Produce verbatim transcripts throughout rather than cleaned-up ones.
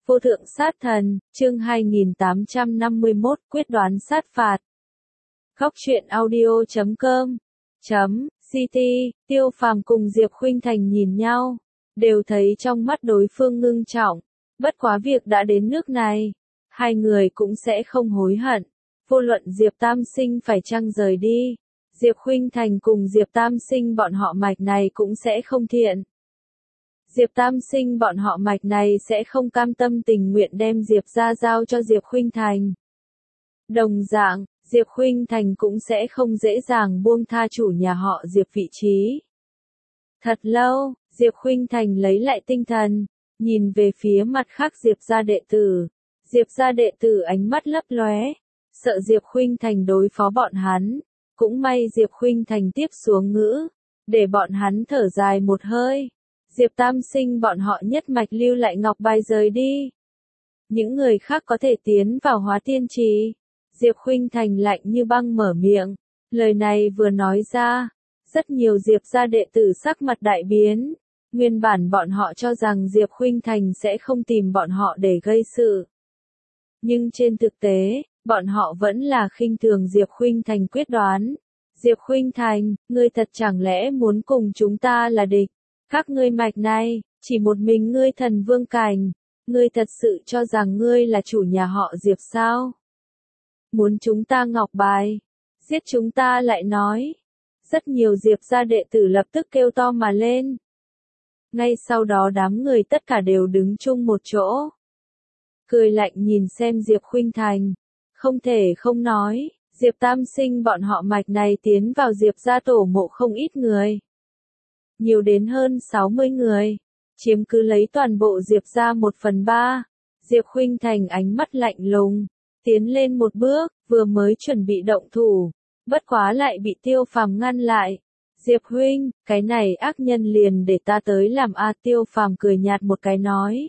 Vô thượng sát thần, chương hai nghìn tám trăm năm mươi mốt, quyết đoán sát phạt. Góc truyện audio chấm com chấm ct, Tiêu Phàm cùng Diệp Khuynh Thành nhìn nhau, đều thấy trong mắt đối phương ngưng trọng. Bất quá việc đã đến nước này, hai người cũng sẽ không hối hận. Vô luận Diệp Tam Sinh phải chăng rời đi, Diệp Khuynh Thành cùng Diệp Tam Sinh bọn họ mạch này cũng sẽ không thiện. Diệp Tam Sinh bọn họ mạch này sẽ không cam tâm tình nguyện đem Diệp ra giao cho Diệp Khuynh Thành. Đồng dạng, Diệp Khuynh Thành cũng sẽ không dễ dàng buông tha chủ nhà họ Diệp vị trí. Thật lâu, Diệp Khuynh Thành lấy lại tinh thần, nhìn về phía mặt khác Diệp gia đệ tử. Diệp gia đệ tử ánh mắt lấp lóe, sợ Diệp Khuynh Thành đối phó bọn hắn. Cũng may Diệp Khuynh Thành tiếp xuống ngữ, để bọn hắn thở dài một hơi. Diệp Tam Sinh bọn họ nhất mạch lưu lại ngọc bài rời đi. Những người khác có thể tiến vào hóa tiên trì. Diệp Khuynh Thành lạnh như băng mở miệng. Lời này vừa nói ra, rất nhiều Diệp gia đệ tử sắc mặt đại biến. Nguyên bản bọn họ cho rằng Diệp Khuynh Thành sẽ không tìm bọn họ để gây sự. Nhưng trên thực tế, bọn họ vẫn là khinh thường Diệp Khuynh Thành quyết đoán. Diệp Khuynh Thành, ngươi thật chẳng lẽ muốn cùng chúng ta là địch? Các ngươi mạch này, chỉ một mình ngươi thần vương cảnh, ngươi thật sự cho rằng ngươi là chủ nhà họ Diệp sao? Muốn chúng ta ngọc bài, giết chúng ta lại nói. Rất nhiều Diệp gia đệ tử lập tức kêu to mà lên. Ngay sau đó đám người tất cả đều đứng chung một chỗ. Cười lạnh nhìn xem Diệp Khuynh Thành. Không thể không nói, Diệp Tam Sinh bọn họ mạch này tiến vào Diệp gia tổ mộ không ít người. Nhiều đến hơn sáu mươi người, chiếm cứ lấy toàn bộ Diệp gia một phần ba. Diệp Khuynh Thành ánh mắt lạnh lùng, tiến lên một bước, vừa mới chuẩn bị động thủ, bất quá lại bị Tiêu Phàm ngăn lại. Diệp huynh, cái này ác nhân liền để ta tới làm a. Tiêu Phàm cười nhạt một cái nói.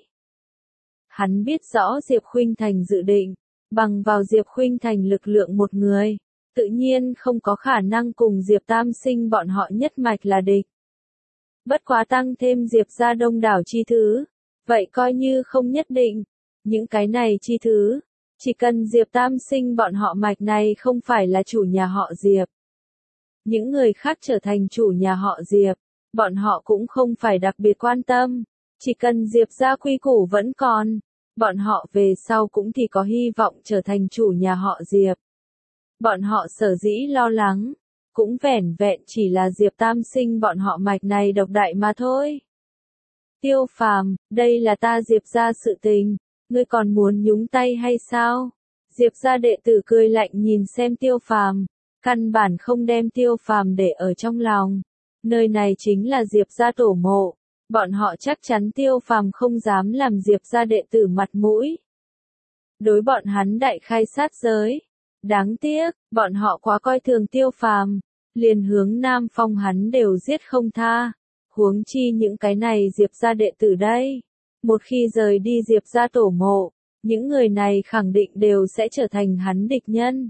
Hắn biết rõ Diệp Khuynh Thành dự định, bằng vào Diệp Khuynh Thành lực lượng một người, tự nhiên không có khả năng cùng Diệp Tam Sinh bọn họ nhất mạch là địch. Bất quá tăng thêm Diệp gia đông đảo chi thứ, vậy coi như không nhất định. Những cái này chi thứ, chỉ cần Diệp Tam Sinh bọn họ mạch này không phải là chủ nhà họ Diệp. Những người khác trở thành chủ nhà họ Diệp, bọn họ cũng không phải đặc biệt quan tâm. Chỉ cần Diệp gia quy củ vẫn còn, bọn họ về sau cũng thì có hy vọng trở thành chủ nhà họ Diệp. Bọn họ sở dĩ lo lắng, cũng vẻn vẹn chỉ là Diệp Tam Sinh bọn họ mạch này độc đại mà thôi. Tiêu Phàm, đây là ta Diệp gia sự tình, ngươi còn muốn nhúng tay hay sao? Diệp gia đệ tử cười lạnh nhìn xem Tiêu Phàm, căn bản không đem Tiêu Phàm để ở trong lòng. Nơi này chính là Diệp gia tổ mộ, bọn họ chắc chắn Tiêu Phàm không dám làm Diệp gia đệ tử mặt mũi. Đối bọn hắn đại khai sát giới. Đáng tiếc, bọn họ quá coi thường Tiêu Phàm, liền hướng Nam Phong hắn đều giết không tha. Huống chi những cái này Diệp gia đệ tử đây. Một khi rời đi Diệp gia tổ mộ, những người này khẳng định đều sẽ trở thành hắn địch nhân.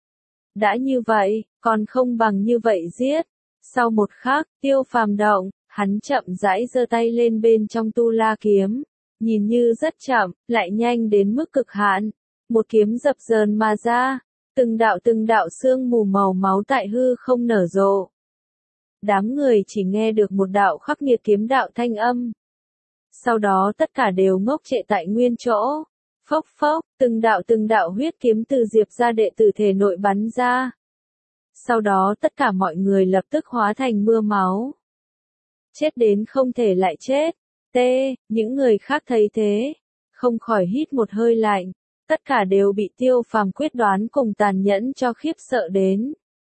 Đã như vậy, còn không bằng như vậy giết. Sau một khắc, Tiêu Phàm động, hắn chậm rãi giơ tay lên bên trong tu la kiếm. Nhìn như rất chậm, lại nhanh đến mức cực hạn. Một kiếm dập dờn mà ra. Từng đạo từng đạo sương mù màu máu tại hư không nở rộ. Đám người chỉ nghe được một đạo khắc nghiệt kiếm đạo thanh âm. Sau đó tất cả đều ngốc trệ tại nguyên chỗ. Phốc phốc, từng đạo từng đạo huyết kiếm từ Diệp gia đệ tử thể nội bắn ra. Sau đó tất cả mọi người lập tức hóa thành mưa máu. Chết đến không thể lại chết. T, những người khác thấy thế, không khỏi hít một hơi lạnh. Tất cả đều bị Tiêu Phàm quyết đoán cùng tàn nhẫn cho khiếp sợ đến.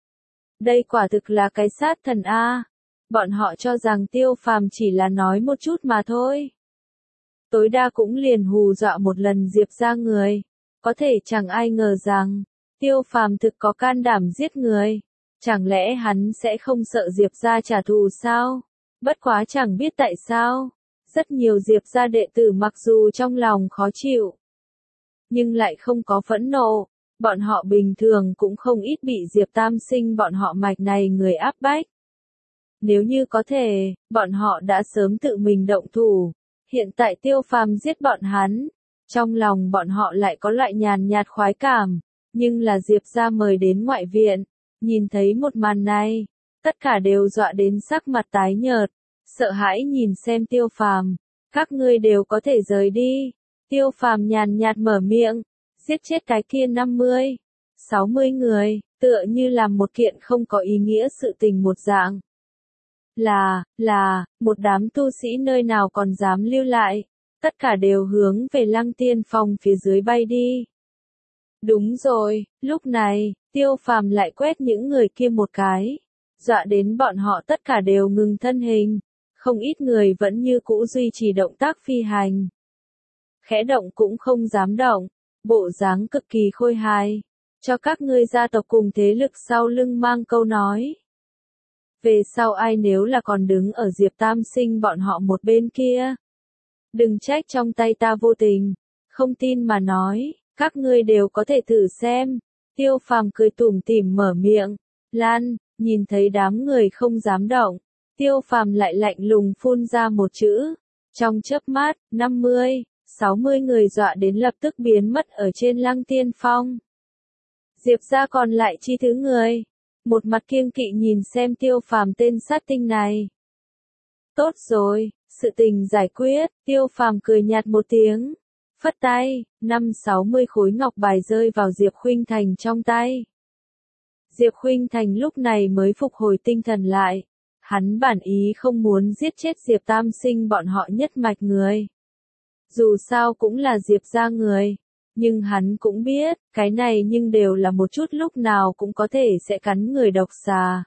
Đây quả thực là cái sát thần A. Bọn họ cho rằng Tiêu Phàm chỉ là nói một chút mà thôi. Tối đa cũng liền hù dọa một lần Diệp gia người. Có thể chẳng ai ngờ rằng, Tiêu Phàm thực có can đảm giết người. Chẳng lẽ hắn sẽ không sợ Diệp gia trả thù sao? Bất quá chẳng biết tại sao. Rất nhiều Diệp gia đệ tử mặc dù trong lòng khó chịu, nhưng lại không có phẫn nộ. Bọn họ bình thường cũng không ít bị Diệp Tam Sinh bọn họ mạch này người áp bách. Nếu như có thể, bọn họ đã sớm tự mình động thủ. Hiện tại Tiêu Phàm giết bọn hắn, Trong lòng bọn họ lại có loại nhàn nhạt khoái cảm, nhưng là Diệp gia mời đến ngoại viện, nhìn thấy một màn này, tất cả đều dọa đến sắc mặt tái nhợt, sợ hãi nhìn xem Tiêu Phàm, các ngươi đều có thể rời đi. Tiêu Phàm nhàn nhạt mở miệng, giết chết cái kia năm mươi, sáu mươi người, tựa như làm một kiện không có ý nghĩa sự tình một dạng. Là, là, một đám tu sĩ nơi nào còn dám lưu lại, tất cả đều hướng về Lăng Tiên Phong phía dưới bay đi. Đúng rồi, lúc này, Tiêu Phàm lại quét những người kia một cái, dọa đến bọn họ tất cả đều ngừng thân hình, không ít người vẫn như cũ duy trì động tác phi hành. Khẽ động cũng không dám động, bộ dáng cực kỳ khôi hài, cho các ngươi gia tộc cùng thế lực sau lưng mang câu nói. Về sau ai nếu là còn đứng ở Diệp Tam Sinh bọn họ một bên kia, đừng trách trong tay ta vô tình, không tin mà nói, các ngươi đều có thể thử xem. Tiêu Phàm cười tủm tỉm mở miệng, Lan, nhìn thấy đám người không dám động, Tiêu Phàm lại lạnh lùng phun ra một chữ, trong chớp mắt, năm mươi, sáu mươi người dọa đến lập tức biến mất ở trên Lăng Tiên Phong. Diệp gia còn lại chi thứ người, một mặt kiêng kỵ nhìn xem Tiêu Phàm tên sát tinh này. Tốt rồi, sự tình giải quyết, Tiêu Phàm cười nhạt một tiếng, phất tay, năm sáu mươi khối ngọc bài rơi vào Diệp Khuynh Thành trong tay. Diệp Khuynh Thành lúc này mới phục hồi tinh thần lại, hắn bản ý không muốn giết chết Diệp Tam Sinh bọn họ nhất mạch người. Dù sao cũng là Diệp gia người, nhưng hắn cũng biết, cái này nhưng đều là một chút lúc nào cũng có thể sẽ cắn người độc xà.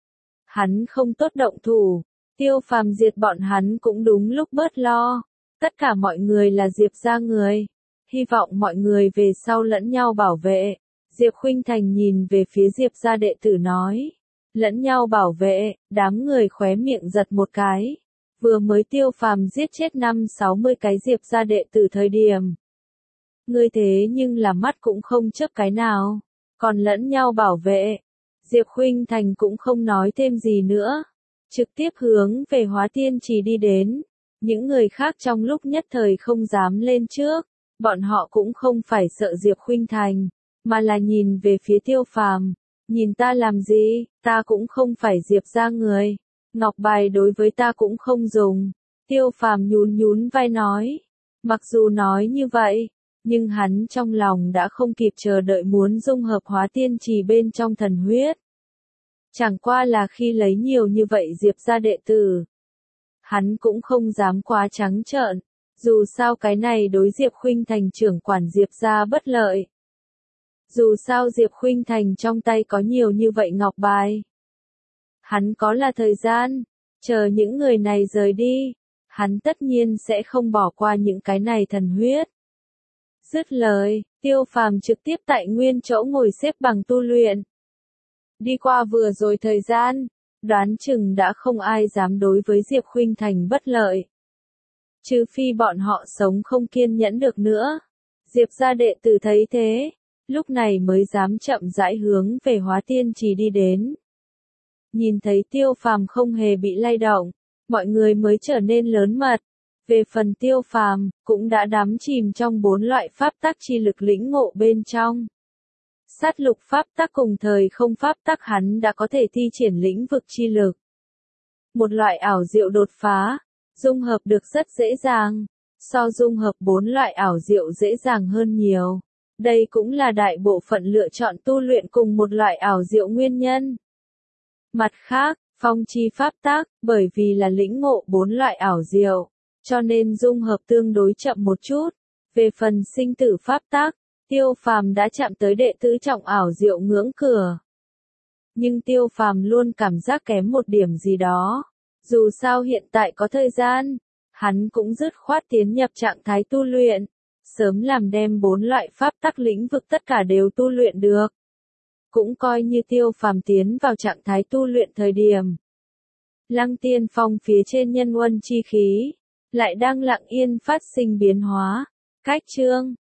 Hắn không tốt động thủ, Tiêu Phàm diệt bọn hắn cũng đúng lúc bớt lo. Tất cả mọi người là Diệp gia người, hy vọng mọi người về sau lẫn nhau bảo vệ. Diệp Khuynh Thành nhìn về phía Diệp gia đệ tử nói, lẫn nhau bảo vệ, đám người khóe miệng giật một cái. Vừa mới Tiêu Phàm giết chết năm sáu mươi cái Diệp gia đệ tử thời điểm. Ngươi thế nhưng là mắt cũng không chớp cái nào, còn lẫn nhau bảo vệ. Diệp Khuynh Thành cũng không nói thêm gì nữa, trực tiếp hướng về Hóa Tiên Trì đi đến. Những người khác trong lúc nhất thời không dám lên trước, bọn họ cũng không phải sợ Diệp Khuynh Thành, mà là nhìn về phía Tiêu Phàm, nhìn ta làm gì, ta cũng không phải Diệp gia người, ngọc bài đối với ta cũng không dùng. Tiêu Phàm nhún nhún vai nói, mặc dù nói như vậy, nhưng hắn trong lòng đã không kịp chờ đợi muốn dung hợp Hóa Tiên Trì bên trong thần huyết. Chẳng qua là khi lấy nhiều như vậy Diệp gia đệ tử, hắn cũng không dám quá trắng trợn, dù sao cái này đối Diệp Khuynh Thành trưởng quản Diệp gia bất lợi. Dù sao Diệp Khuynh Thành trong tay có nhiều như vậy ngọc bài. Hắn có là thời gian, chờ những người này rời đi, hắn tất nhiên sẽ không bỏ qua những cái này thần huyết. Dứt lời, Tiêu Phàm trực tiếp tại nguyên chỗ ngồi xếp bằng tu luyện. Đi qua vừa rồi thời gian, đoán chừng đã không ai dám đối với Diệp Khuynh Thành bất lợi. Trừ phi bọn họ sống không kiên nhẫn được nữa. Diệp gia đệ tử thấy thế, lúc này mới dám chậm rãi hướng về Hóa Tiên Trì đi đến. Nhìn thấy Tiêu Phàm không hề bị lay động, mọi người mới trở nên lớn mật. Về phần Tiêu Phàm, cũng đã đắm chìm trong bốn loại pháp tắc chi lực lĩnh ngộ bên trong. Sát lục pháp tắc cùng thời không pháp tắc hắn đã có thể thi triển lĩnh vực chi lực. Một loại ảo diệu đột phá, dung hợp được rất dễ dàng, so dung hợp bốn loại ảo diệu dễ dàng hơn nhiều. Đây cũng là đại bộ phận lựa chọn tu luyện cùng một loại ảo diệu nguyên nhân. Mặt khác, phong chi pháp tắc, bởi vì là lĩnh ngộ bốn loại ảo diệu, cho nên dung hợp tương đối chậm một chút. Về phần sinh tử pháp tắc, Tiêu Phàm đã chạm tới đệ tứ trọng ảo diệu ngưỡng cửa. Nhưng Tiêu Phàm luôn cảm giác kém một điểm gì đó. Dù sao hiện tại có thời gian, hắn cũng dứt khoát tiến nhập trạng thái tu luyện, sớm làm đem bốn loại pháp tắc lĩnh vực tất cả đều tu luyện được. Cũng coi như Tiêu Phàm tiến vào trạng thái tu luyện thời điểm. Lăng Tiên Phong phía trên nhân huân chi khí, lại đang lặng yên phát sinh biến hóa. Cách chương